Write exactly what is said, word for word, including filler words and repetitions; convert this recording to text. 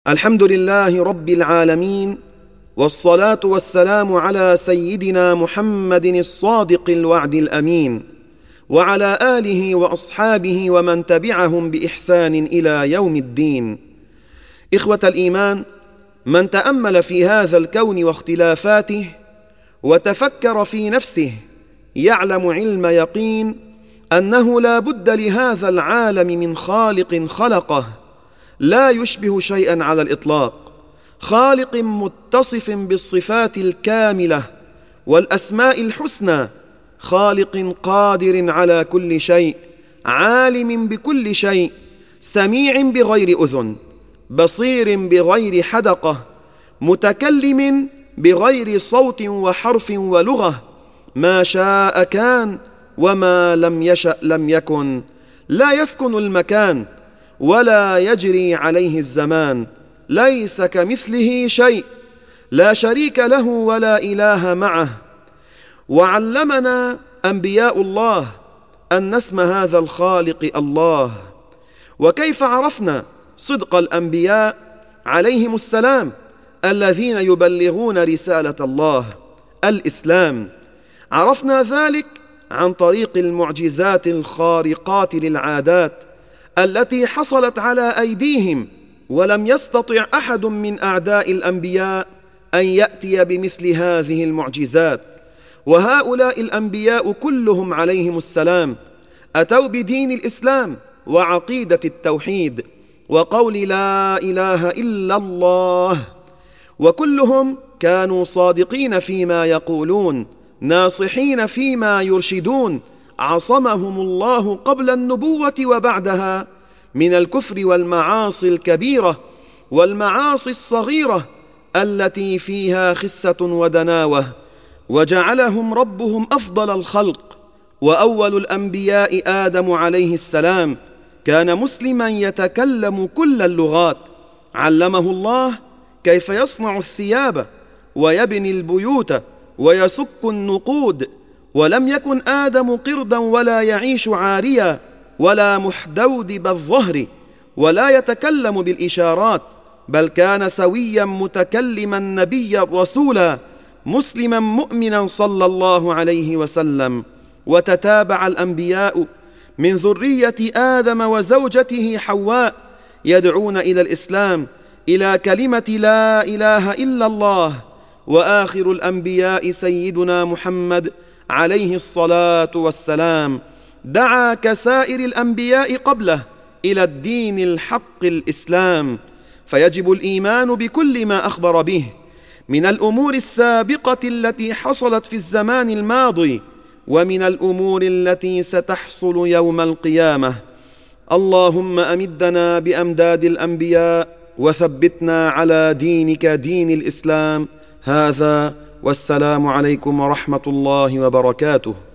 الحمد لله رب العالمين، والصلاة والسلام على سيدنا محمد الصادق الوعد الأمين، وعلى آله وأصحابه ومن تبعهم بإحسان إلى يوم الدين. إخوة الإيمان، من تأمل في هذا الكون واختلافاته وتفكر في نفسه يعلم علم يقين أنه لا بد لهذا العالم من خالق خلقه لا يشبه شيئا على الإطلاق، خالق متصف بالصفات الكاملة والأسماء الحسنى، خالق قادر على كل شيء، عالم بكل شيء، سميع بغير أذن، بصير بغير حدقة، متكلم بغير صوت وحرف ولغة، ما شاء كان وما لم يشأ لم يكن، لا يسكن المكان ولا يجري عليه الزمان، ليس كمثله شيء، لا شريك له ولا إله معه. وعلمنا أنبياء الله أن اسم هذا الخالق الله. وكيف عرفنا صدق الأنبياء عليهم السلام الذين يبلغون رسالة الله؟ الإسلام. عرفنا ذلك عن طريق المعجزات الخارقات للعادات التي حصلت على أيديهم، ولم يستطع أحد من أعداء الأنبياء أن يأتي بمثل هذه المعجزات. وهؤلاء الأنبياء كلهم عليهم السلام أتوا بدين الإسلام وعقيدة التوحيد وقول لا إله إلا الله، وكلهم كانوا صادقين فيما يقولون، ناصحين فيما يرشدون، عصمهم الله قبل النبوة وبعدها من الكفر والمعاصي الكبيرة والمعاصي الصغيرة التي فيها خسة ودناوة، وجعلهم ربهم أفضل الخلق. وأول الأنبياء آدم عليه السلام كان مسلما يتكلم كل اللغات، علمه الله كيف يصنع الثياب ويبني البيوت ويسك النقود، ولم يكن آدم قردا ولا يعيش عاريا ولا محدودب الظهر ولا يتكلم بالإشارات، بل كان سويا متكلما نبيا رسولا مسلما مؤمنا صلى الله عليه وسلم. وتتابع الأنبياء من ذرية آدم وزوجته حواء يدعون إلى الإسلام، إلى كلمة لا إله إلا الله. وآخر الأنبياء سيدنا محمد عليه الصلاة والسلام دعا كسائر الأنبياء قبله إلى الدين الحق الإسلام. فيجب الإيمان بكل ما أخبر به من الأمور السابقة التي حصلت في الزمان الماضي ومن الأمور التي ستحصل يوم القيامة. اللهم أمدنا بأمداد الأنبياء وثبتنا على دينك دين الإسلام. هذا والسلام عليكم ورحمة الله وبركاته.